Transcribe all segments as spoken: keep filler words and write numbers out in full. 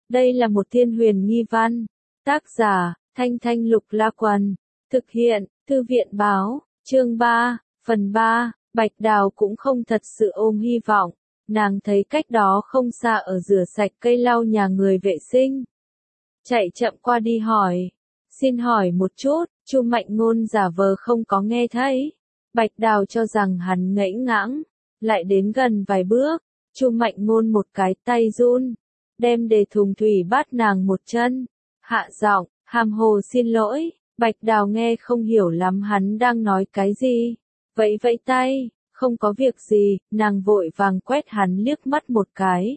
Đây là một thiên huyền nghi văn. Tác giả, Thanh Thanh Lục La Quần. Thực hiện, Thư viện Báo. Chương ba, phần ba. Bạch Đào cũng không thật sự ôm hy vọng. Nàng thấy cách đó không xa ở rửa sạch cây lau nhà người vệ sinh. Chạy chậm qua đi hỏi. Xin hỏi một chút, Chu Mạnh Ngôn giả vờ không có nghe thấy. Bạch Đào cho rằng hắn ngẫy ngãng. Lại đến gần vài bước. Chu Mạnh Ngôn một cái tay run. Đem đề thùng thủy bắt nàng một chân. Hạ giọng, hàm hồ xin lỗi. Bạch Đào nghe không hiểu lắm hắn đang nói cái gì. Vẫy vẫy tay, không có việc gì, nàng vội vàng quét hắn liếc mắt một cái.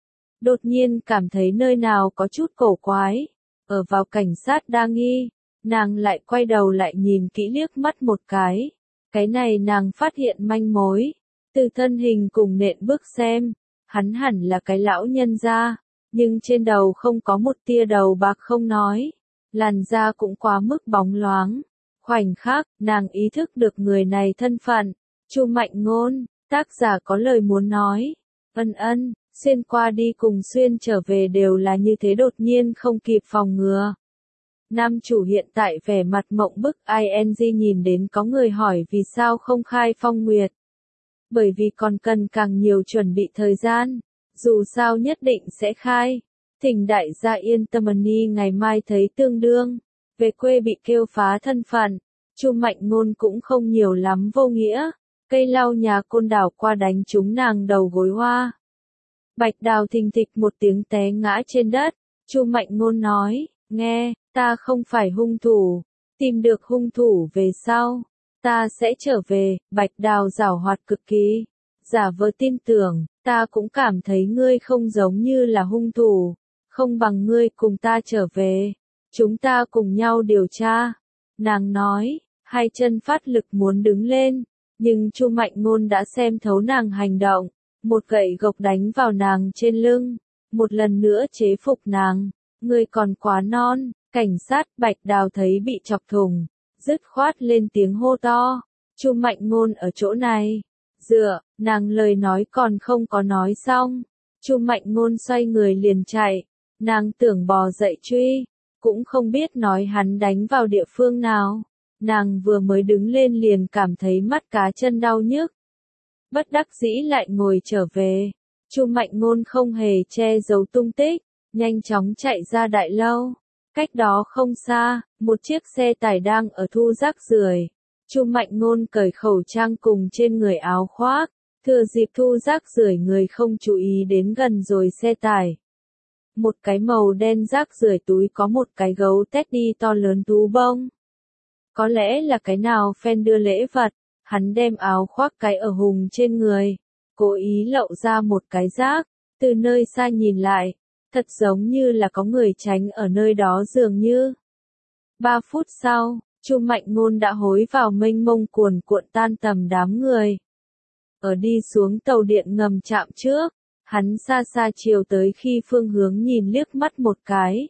Đột nhiên cảm thấy nơi nào có chút cổ quái. Ở vào cảnh sát đa nghi, nàng lại quay đầu lại nhìn kỹ liếc mắt một cái. Cái này nàng phát hiện manh mối. Từ thân hình cùng nện bước xem, hắn hẳn là cái lão nhân gia, nhưng trên đầu không có một tia đầu bạc không nói. Làn da cũng quá mức bóng loáng. Khoảnh khắc, nàng ý thức được người này thân phận. Chu Mạnh Ngôn, tác giả có lời muốn nói. Ân ân, xuyên qua đi cùng xuyên trở về đều là như thế, đột nhiên không kịp phòng ngừa. Nam chủ hiện tại vẻ mặt mộng bức, ing nhìn đến có người hỏi vì sao không khai phong nguyệt. Bởi vì còn cần càng nhiều chuẩn bị thời gian. Dù sao nhất định sẽ khai. Thỉnh đại gia yên tâm, Ni ngày mai thấy tương đương. Về quê bị kêu phá thân phận. Chu Mạnh Ngôn cũng không nhiều lắm vô nghĩa. Cây lau nhà côn đảo qua đánh trúng nàng đầu gối hoa. Bạch Đào thình thịch một tiếng té ngã trên đất. Chu Mạnh Ngôn nói, nghe, ta không phải hung thủ. Tìm được hung thủ về sau. Ta sẽ trở về. Bạch Đào giảo hoạt cực kỳ. Giả vờ tin tưởng, ta cũng cảm thấy ngươi không giống như là hung thủ. Không bằng ngươi cùng ta trở về. Chúng ta cùng nhau điều tra. Nàng nói, hai chân phát lực muốn đứng lên. Nhưng Chu Mạnh Ngôn đã xem thấu nàng hành động. Một gậy gộc đánh vào nàng trên lưng. Một lần nữa chế phục nàng. Ngươi còn quá non. Cảnh sát Bạch Đào thấy bị chọc thủng. Dứt khoát lên tiếng hô to. Chu Mạnh Ngôn ở chỗ này. Dựa, nàng lời nói còn không có nói xong. Chu Mạnh Ngôn xoay người liền chạy. Nàng tưởng bò dậy truy. Cũng không biết nói hắn đánh vào địa phương nào. Nàng vừa mới đứng lên liền cảm thấy mắt cá chân đau nhức. Bất đắc dĩ lại ngồi trở về. Chu Mạnh Ngôn không hề che giấu tung tích. Nhanh chóng chạy ra đại lâu. Cách đó không xa, một chiếc xe tải đang ở thu rác rưởi. Chu Mạnh Ngôn cởi khẩu trang cùng trên người áo khoác. Thừa dịp thu rác rưởi người không chú ý đến gần rồi xe tải. Một cái màu đen rác rưởi túi có một cái gấu teddy to lớn tú bông. Có lẽ là cái nào fan đưa lễ vật. Hắn đem áo khoác cái ở hùng trên người. Cố ý lậu ra một cái rác. Từ nơi xa nhìn lại. Thật giống như là có người tránh ở nơi đó dường như. Ba phút sau, Chu Mạnh Ngôn đã hối vào mênh mông cuồn cuộn tan tầm đám người. Ở đi xuống tàu điện ngầm trạm trước, hắn xa xa chiều tới khi phương hướng nhìn liếc mắt một cái.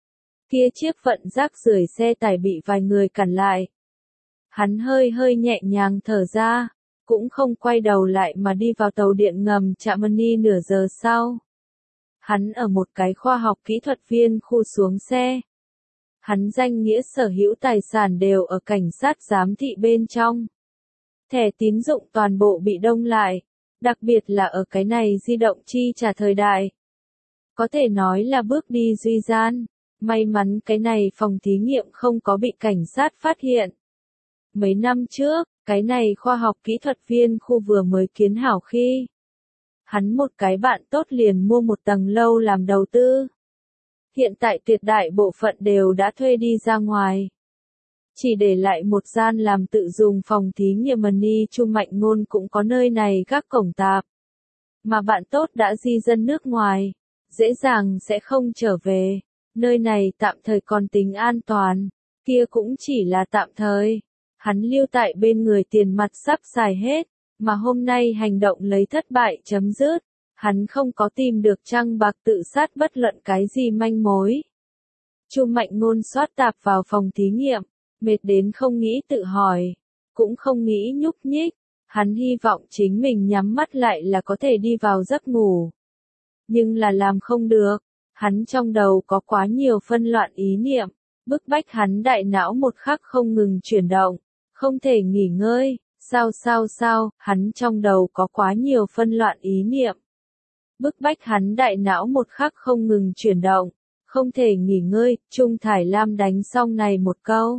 Kia chiếc vận rác rưởi xe tải bị vài người cản lại. Hắn hơi hơi nhẹ nhàng thở ra, cũng không quay đầu lại mà đi vào tàu điện ngầm trạm Mani nửa giờ sau. Hắn ở một cái khoa học kỹ thuật viên khu xuống xe. Hắn danh nghĩa sở hữu tài sản đều ở cảnh sát giám thị bên trong. Thẻ tín dụng toàn bộ bị đông lại, đặc biệt là ở cái này di động chi trả thời đại. Có thể nói là bước đi duy gian, may mắn cái này phòng thí nghiệm không có bị cảnh sát phát hiện. Mấy năm trước, cái này khoa học kỹ thuật viên khu vừa mới kiến hảo khi. Hắn một cái bạn tốt liền mua một tầng lâu làm đầu tư. Hiện tại tuyệt đại bộ phận đều đã thuê đi ra ngoài. Chỉ để lại một gian làm tự dùng phòng thí nghiệm Mani. Chu Mạnh Ngôn cũng có nơi này gác cổng tạp. Mà bạn tốt đã di dân nước ngoài. Dễ dàng sẽ không trở về. Nơi này tạm thời còn tính an toàn. Kia cũng chỉ là tạm thời. Hắn lưu tại bên người tiền mặt sắp xài hết. Mà hôm nay hành động lấy thất bại chấm dứt. Hắn không có tìm được trăng bạc tự sát bất luận cái gì manh mối. Chu Mạnh Ngôn soát tạp vào phòng thí nghiệm, mệt đến không nghĩ tự hỏi, cũng không nghĩ nhúc nhích. Hắn hy vọng chính mình nhắm mắt lại là có thể đi vào giấc ngủ. Nhưng là làm không được. Hắn trong đầu có quá nhiều phân loạn ý niệm, bức bách hắn đại não một khắc không ngừng chuyển động, không thể nghỉ ngơi. Sao sao sao, hắn trong đầu có quá nhiều phân loạn ý niệm, bức bách hắn đại não một khắc không ngừng chuyển động, không thể nghỉ ngơi. Trung Thải Lam đánh xong này một câu,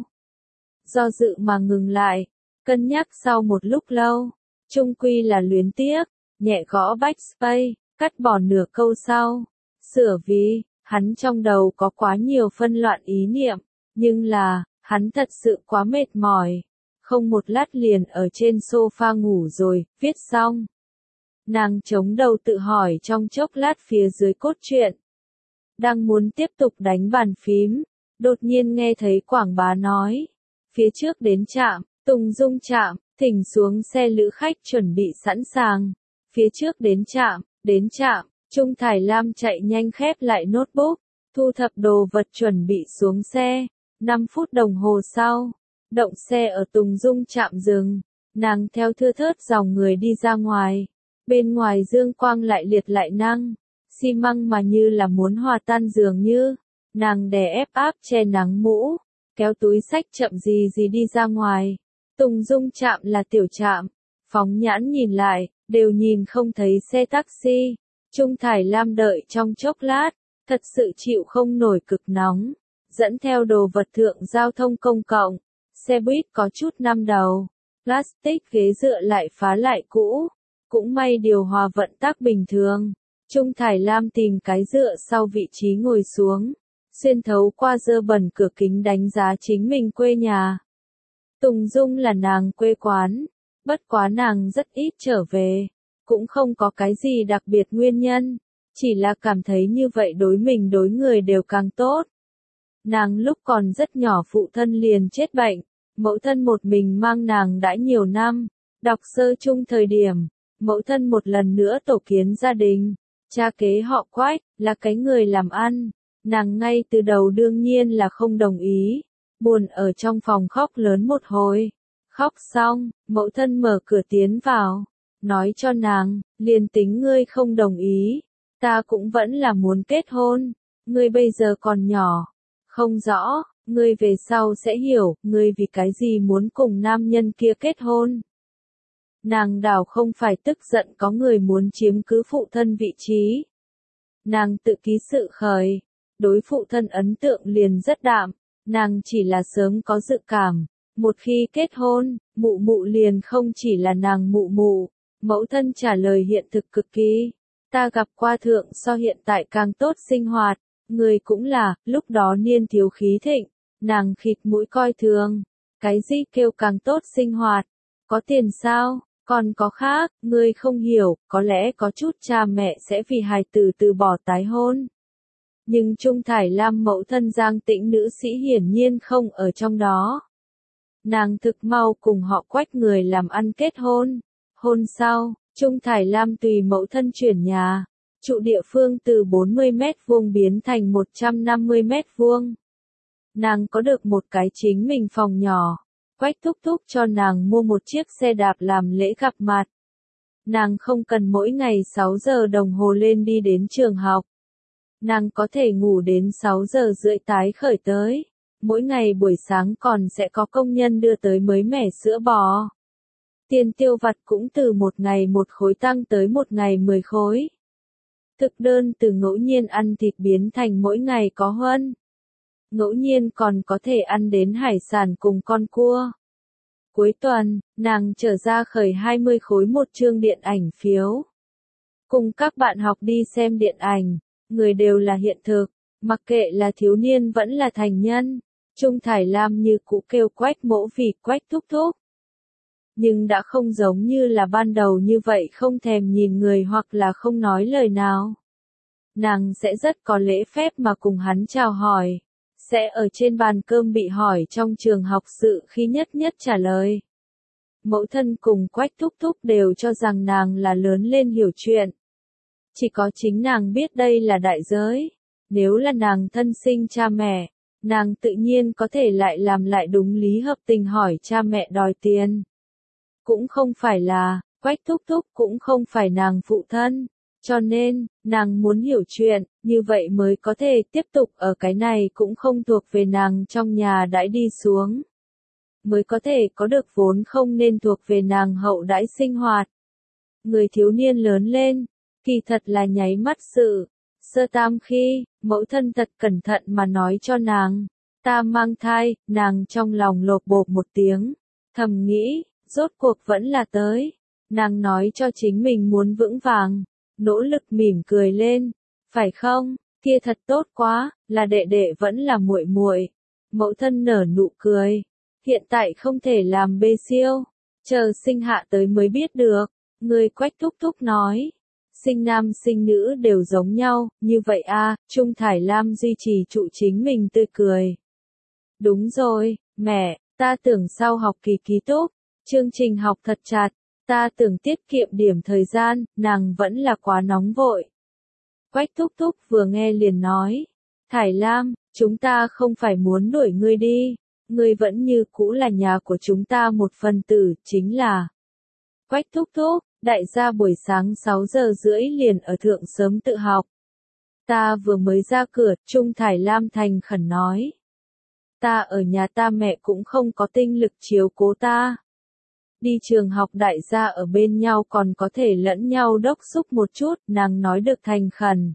do dự mà ngừng lại, cân nhắc sau một lúc lâu, chung quy là luyến tiếc, nhẹ gõ backspace, cắt bỏ nửa câu sau, sửa vì, hắn trong đầu có quá nhiều phân loạn ý niệm, nhưng là, hắn thật sự quá mệt mỏi, không một lát liền ở trên sofa ngủ rồi. Viết xong, nàng chống đầu tự hỏi trong chốc lát phía dưới cốt truyện, đang muốn tiếp tục đánh bàn phím, đột nhiên nghe thấy quảng bá nói, phía trước đến trạm, Tùng Dung trạm, thỉnh xuống xe lữ khách chuẩn bị sẵn sàng. Phía trước đến trạm, đến trạm, Trung Thải Lam chạy nhanh khép lại notebook, thu thập đồ vật chuẩn bị xuống xe. năm phút đồng hồ sau, động xe ở Tùng Dung trạm dừng, nàng theo thưa thớt dòng người đi ra ngoài. Bên ngoài dương quang lại liệt lại năng, xi măng mà như là muốn hòa tan dường như. Nàng đè ép áp che nắng mũ, kéo túi xách chậm gì gì đi ra ngoài. Tùng Dung trạm là tiểu trạm, phóng nhãn nhìn lại, đều nhìn không thấy xe taxi. Trung Thải Lam đợi trong chốc lát, thật sự chịu không nổi cực nóng, dẫn theo đồ vật thượng giao thông công cộng. Xe buýt có chút năm đầu, plastic ghế dựa lại phá lại cũ, cũng may điều hòa vận tác bình thường. Trung Thải Lam tìm cái dựa sau vị trí ngồi xuống, xuyên thấu qua dơ bẩn cửa kính đánh giá chính mình quê nhà. Tùng Dung là nàng quê quán, bất quá nàng rất ít trở về, cũng không có cái gì đặc biệt nguyên nhân, chỉ là cảm thấy như vậy đối mình đối người đều càng tốt. Nàng lúc còn rất nhỏ phụ thân liền chết bệnh, mẫu thân một mình mang nàng đã nhiều năm, đọc sơ chung thời điểm, mẫu thân một lần nữa tổ kiến gia đình, cha kế họ Quách, là cái người làm ăn, nàng ngay từ đầu đương nhiên là không đồng ý, buồn ở trong phòng khóc lớn một hồi, khóc xong, mẫu thân mở cửa tiến vào, nói cho nàng, liền tính ngươi không đồng ý, ta cũng vẫn là muốn kết hôn, ngươi bây giờ còn nhỏ, không rõ, ngươi về sau sẽ hiểu, ngươi vì cái gì muốn cùng nam nhân kia kết hôn. Nàng đảo không phải tức giận có người muốn chiếm cứ phụ thân vị trí. Nàng tự ký sự khởi, đối phụ thân ấn tượng liền rất đạm, nàng chỉ là sớm có dự cảm, một khi kết hôn, mụ mụ liền không chỉ là nàng mụ mụ. Mẫu thân trả lời hiện thực cực kỳ, ta gặp qua thượng so hiện tại càng tốt sinh hoạt, người cũng là, lúc đó niên thiếu khí thịnh, nàng khịt mũi coi thường, cái gì kêu càng tốt sinh hoạt, có tiền sao, còn có khác, ngươi không hiểu, có lẽ có chút cha mẹ sẽ vì hài tử từ bỏ tái hôn. Nhưng Trung Thải Lam mẫu thân Giang Tĩnh nữ sĩ hiển nhiên không ở trong đó. Nàng thực mau cùng họ Quách người làm ăn kết hôn. Hôn sau, Trung Thải Lam tùy mẫu thân chuyển nhà, trụ địa phương từ bốn mươi mét vuông biến thành một trăm năm mươi mét vuông. Nàng có được một cái chính mình phòng nhỏ, Quách thúc thúc cho nàng mua một chiếc xe đạp làm lễ gặp mặt. Nàng không cần mỗi ngày sáu giờ đồng hồ lên đi đến trường học. Nàng có thể ngủ đến sáu giờ rưỡi tái khởi tới, mỗi ngày buổi sáng còn sẽ có công nhân đưa tới mới mẻ sữa bò. Tiền tiêu vặt cũng từ một ngày một khối tăng tới một ngày mười khối. Thực đơn từ ngẫu nhiên ăn thịt biến thành mỗi ngày có huân. Ngẫu nhiên còn có thể ăn đến hải sản cùng con cua. Cuối tuần, nàng trở ra khởi hai mươi khối một chương điện ảnh phiếu. Cùng các bạn học đi xem điện ảnh, người đều là hiện thực, mặc kệ là thiếu niên vẫn là thành nhân. Trung Thải Lam như cũ kêu Quách mỗ vì Quách thúc thúc. Nhưng đã không giống như là ban đầu như vậy không thèm nhìn người hoặc là không nói lời nào. Nàng sẽ rất có lễ phép mà cùng hắn chào hỏi, sẽ ở trên bàn cơm bị hỏi trong trường học sự khi nhất nhất trả lời. Mẫu thân cùng Quách thúc thúc đều cho rằng nàng là lớn lên hiểu chuyện. Chỉ có chính nàng biết đây là đại giới, nếu là nàng thân sinh cha mẹ, nàng tự nhiên có thể lại làm lại đúng lý hợp tình hỏi cha mẹ đòi tiền. Cũng không phải là, Quách thúc thúc cũng không phải nàng phụ thân, Cho nên, nàng muốn hiểu chuyện, như vậy mới có thể tiếp tục ở cái này cũng không thuộc về nàng trong nhà đãi đi xuống. Mới có thể có được vốn không nên thuộc về nàng hậu đãi sinh hoạt. Người thiếu niên lớn lên, kỳ thật là nháy mắt sự. Sơ tam khi, mẫu thân thật cẩn thận mà nói cho nàng, ta mang thai, nàng trong lòng lột bột một tiếng, thầm nghĩ, rốt cuộc vẫn là tới. Nàng nói cho chính mình muốn vững vàng, nỗ lực mỉm cười lên, phải không, kia thật tốt quá, là đệ đệ vẫn là muội muội. Mẫu thân nở nụ cười, hiện tại không thể làm bê siêu, chờ sinh hạ tới mới biết được. Người Quách thúc thúc nói, sinh nam sinh nữ đều giống nhau, như vậy a, Trung Thải Lam duy trì trụ chính mình tươi cười. Đúng rồi, mẹ, ta tưởng sau học kỳ ký túc, chương trình học thật chặt, ta tưởng tiết kiệm điểm thời gian, nàng vẫn là quá nóng vội. Quách thúc thúc vừa nghe liền nói, Thải Lam, chúng ta không phải muốn đuổi ngươi đi, ngươi vẫn như cũ là nhà của chúng ta một phần tử, chính là. Quách thúc thúc, đại gia buổi sáng sáu giờ rưỡi liền ở thượng sớm tự học. Ta vừa mới ra cửa, Trung Thải Lam thành khẩn nói. Ta ở nhà ta mẹ cũng không có tinh lực chiếu cố ta. Đi trường học đại gia ở bên nhau còn có thể lẫn nhau đốc xúc một chút, nàng nói được thành khẩn.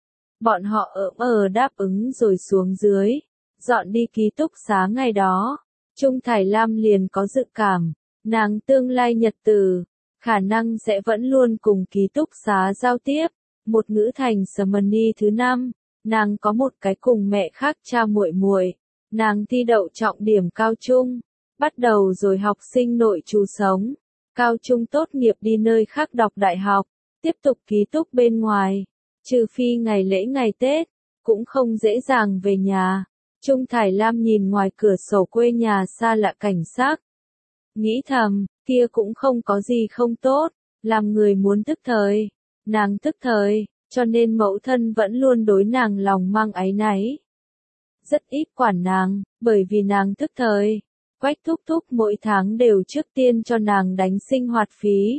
Bọn họ ở ở đáp ứng rồi xuống dưới, dọn đi ký túc xá ngày đó. Trung Thải Lam liền có dự cảm, nàng tương lai nhật tử, khả năng sẽ vẫn luôn cùng ký túc xá giao tiếp. Một ngữ thành Smani thứ năm, nàng có một cái cùng mẹ khác cha muội muội, nàng thi đậu trọng điểm cao trung, bắt đầu rồi học sinh nội trú sống, cao trung tốt nghiệp đi nơi khác đọc đại học, tiếp tục ký túc bên ngoài, trừ phi ngày lễ ngày Tết, cũng không dễ dàng về nhà. Trung Thải Lam nhìn ngoài cửa sổ quê nhà xa lạ cảnh sắc, nghĩ thầm, kia cũng không có gì không tốt, làm người muốn tức thời, nàng tức thời, cho nên mẫu thân vẫn luôn đối nàng lòng mang áy náy. Rất ít quản nàng, bởi vì nàng tức thời, Quách thúc thúc mỗi tháng đều trước tiên cho nàng đánh sinh hoạt phí.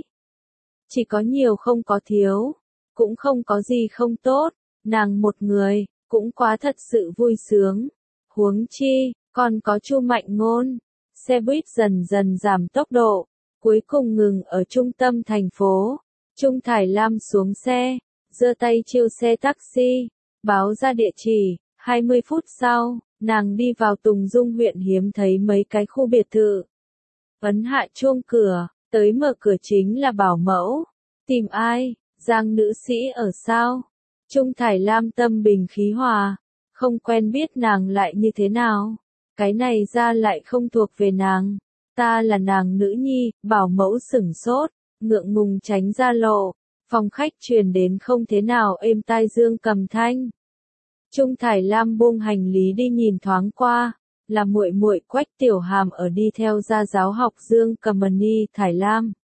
Chỉ có nhiều không có thiếu, cũng không có gì không tốt, nàng một người, cũng quá thật sự vui sướng. Huống chi, còn có Chu Mạnh Ngôn, xe buýt dần dần giảm tốc độ, cuối cùng ngừng ở trung tâm thành phố. Trung Thải Lam xuống xe, giơ tay chiêu xe taxi, báo ra địa chỉ, hai mươi phút sau, nàng đi vào Tùng Dung huyện hiếm thấy mấy cái khu biệt thự. Ấn hạ chuông cửa, tới mở cửa chính là bảo mẫu. Tìm ai? Giang nữ sĩ ở sao? Trung Thải Lam tâm bình khí hòa, không quen biết nàng lại như thế nào. Cái này ra lại không thuộc về nàng. Ta là nàng nữ nhi, bảo mẫu sửng sốt, ngượng ngùng tránh ra lộ. Phòng khách truyền đến không thế nào êm tai Dương Cầm thanh. Trung Thải Lam buông hành lý đi nhìn thoáng qua, là muội muội Quách Tiểu Hàm ở đi theo gia giáo học Dương Cầm-ni Thải Lam.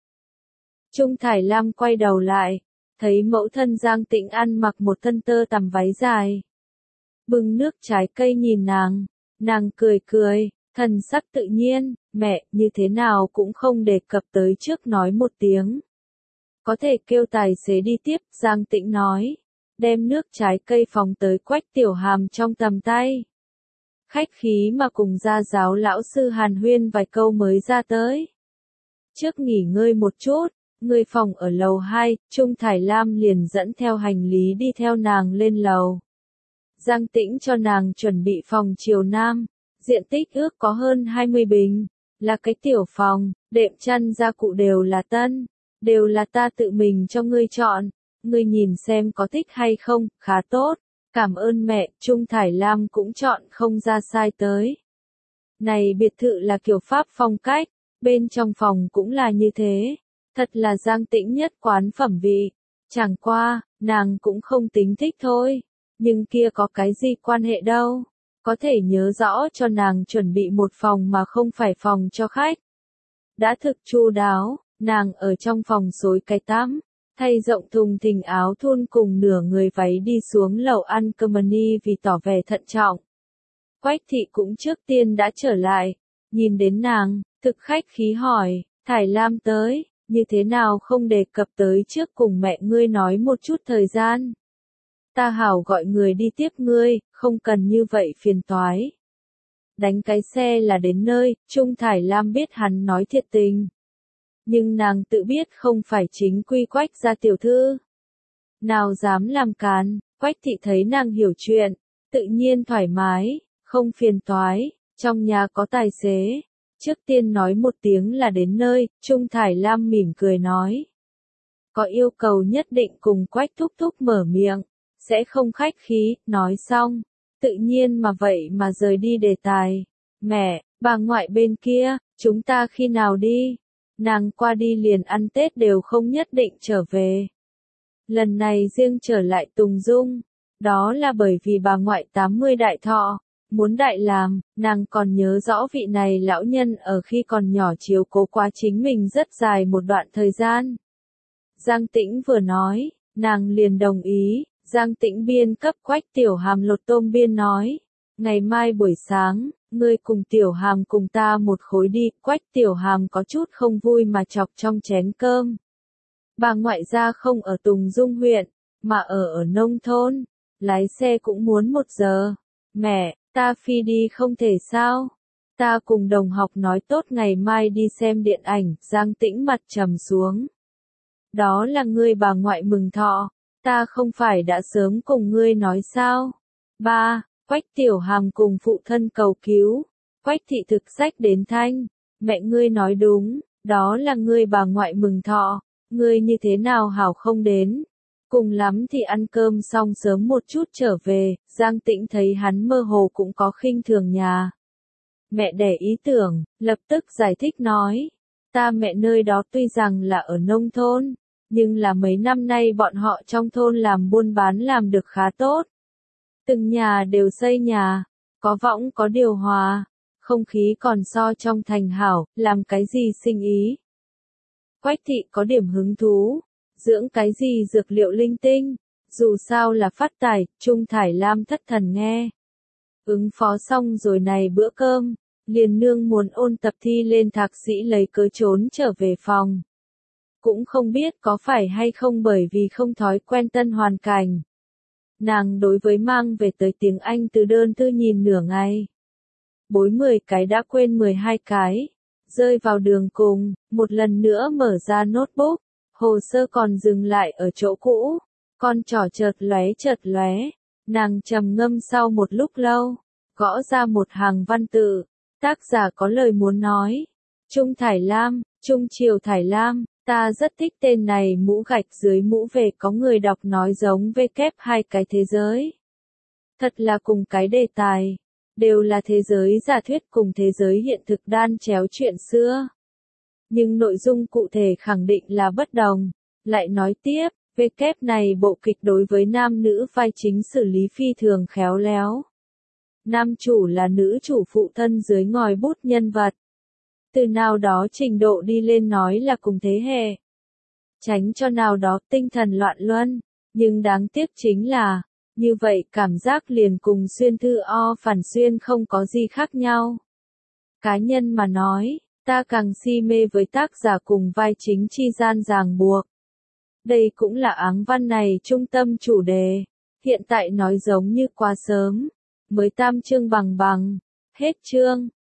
Trung Thải Lam quay đầu lại, thấy mẫu thân Giang Tĩnh ăn mặc một thân tơ tằm váy dài. Bưng nước trái cây nhìn nàng, nàng cười cười, thần sắc tự nhiên, mẹ, như thế nào cũng không đề cập tới trước nói một tiếng. Có thể kêu tài xế đi tiếp, Giang Tĩnh nói, đem nước trái cây phóng tới Quách Tiểu Hàm trong tầm tay. Khách khí mà cùng gia giáo lão sư hàn huyên vài câu mới ra tới. Trước nghỉ ngơi một chút, người phòng ở lầu hai, Trung Thải Lam liền dẫn theo hành lý đi theo nàng lên lầu. Giang Tĩnh cho nàng chuẩn bị phòng chiều nam, diện tích ước có hơn hai mươi bình, là cái tiểu phòng, đệm chăn gia cụ đều là tân, đều là ta tự mình cho ngươi chọn, ngươi nhìn xem có thích hay không, khá tốt, cảm ơn mẹ, Trung Thải Lam cũng chọn không ra sai tới. Này biệt thự là kiểu Pháp phong cách, bên trong phòng cũng là như thế, thật là Giang Tĩnh nhất quán phẩm vị, chẳng qua, nàng cũng không tính thích thôi. Nhưng kia có cái gì quan hệ đâu, có thể nhớ rõ cho nàng chuẩn bị một phòng mà không phải phòng cho khách. Đã thực chu đáo, nàng ở trong phòng xối cái tắm, thay rộng thùng thình áo thun cùng nửa người váy đi xuống lầu ăn cơm ni vì tỏ vẻ thận trọng. Quách thị cũng trước tiên đã trở lại, nhìn đến nàng, thực khách khí hỏi, Thải Lam tới, như thế nào không đề cập tới trước cùng mẹ ngươi nói một chút thời gian. Ta hảo gọi người đi tiếp ngươi, không cần như vậy phiền toái. Đánh cái xe là đến nơi, Trung Thải Lam biết hắn nói thiệt tình. Nhưng nàng tự biết không phải chính quy Quách gia tiểu thư. Nào dám làm càn, Quách thị thấy nàng hiểu chuyện, tự nhiên thoải mái, không phiền toái, trong nhà có tài xế. Trước tiên nói một tiếng là đến nơi, Trung Thải Lam mỉm cười nói. Có yêu cầu nhất định cùng Quách thúc thúc mở miệng, sẽ không khách khí, nói xong. Tự nhiên mà vậy mà rời đi đề tài. Mẹ, bà ngoại bên kia, chúng ta khi nào đi? Nàng qua đi liền ăn Tết đều không nhất định trở về. Lần này riêng trở lại Tùng Dung, đó là bởi vì bà ngoại tám mươi đại thọ, muốn đại làm, nàng còn nhớ rõ vị này lão nhân ở khi còn nhỏ chiếu cố quá chính mình rất dài một đoạn thời gian. Giang Tĩnh vừa nói, nàng liền đồng ý. Giang Tĩnh biên cấp Quách Tiểu Hàm lột tôm biên nói, ngày mai buổi sáng, ngươi cùng Tiểu Hàm cùng ta một khối đi. Quách Tiểu Hàm có chút không vui mà chọc trong chén cơm. Bà ngoại gia không ở Tùng Dung huyện, mà ở ở nông thôn, lái xe cũng muốn một giờ. Mẹ, ta phi đi không thể sao? Ta cùng đồng học nói tốt ngày mai đi xem điện ảnh. Giang Tĩnh mặt trầm xuống. Đó là ngươi bà ngoại mừng thọ. Ta không phải đã sớm cùng ngươi nói sao? Ba, Quách Tiểu Hàm cùng phụ thân cầu cứu. Quách thị thực sách đến thanh. Mẹ ngươi nói đúng, đó là ngươi bà ngoại mừng thọ. Ngươi như thế nào hảo không đến? Cùng lắm thì ăn cơm xong sớm một chút trở về. Giang Tĩnh thấy hắn mơ hồ cũng có khinh thường nhà. Mẹ đẻ ý tưởng, lập tức giải thích nói. Ta mẹ nơi đó tuy rằng là ở nông thôn. Nhưng là mấy năm nay bọn họ trong thôn làm buôn bán làm được khá tốt. Từng nhà đều xây nhà, có võng có điều hòa, không khí còn so trong thành hảo, làm cái gì sinh ý. Quách thị có điểm hứng thú, dưỡng cái gì dược liệu linh tinh, dù sao là phát tài, Trung Thải Lam thất thần nghe. Ứng phó xong rồi này bữa cơm, liền nương muốn ôn tập thi lên thạc sĩ lấy cớ trốn trở về phòng. Cũng không biết có phải hay không bởi vì không thói quen tân hoàn cảnh. Nàng đối với mang về tới tiếng Anh từ đơn thư nhìn nửa ngày. Bối mười cái đã quên mười hai cái. Rơi vào đường cùng, một lần nữa mở ra notebook. Hồ sơ còn dừng lại ở chỗ cũ. Con trỏ chợt lóe chợt lóe. Nàng trầm ngâm sau một lúc lâu. Gõ ra một hàng văn tự. Tác giả có lời muốn nói. Trung Thải Lam, Trung Triều Thải Lam. Ta rất thích tên này, mũ gạch dưới mũ về có người đọc nói giống vê kép hai cái thế giới. Thật là cùng cái đề tài, đều là thế giới giả thuyết cùng thế giới hiện thực đan chéo chuyện xưa. Nhưng nội dung cụ thể khẳng định là bất đồng. Lại nói tiếp, vê kép này bộ kịch đối với nam nữ vai chính xử lý phi thường khéo léo. Nam chủ là nữ chủ phụ thân dưới ngòi bút nhân vật. Từ nào đó trình độ đi lên nói là cùng thế hệ. Tránh cho nào đó tinh thần loạn luân, nhưng đáng tiếc chính là, như vậy cảm giác liền cùng xuyên thư o phản xuyên không có gì khác nhau. Cá nhân mà nói, ta càng si mê với tác giả cùng vai chính chi gian ràng buộc. Đây cũng là áng văn này trung tâm chủ đề, hiện tại nói giống như quá sớm, mới tam chương bằng bằng, hết chương.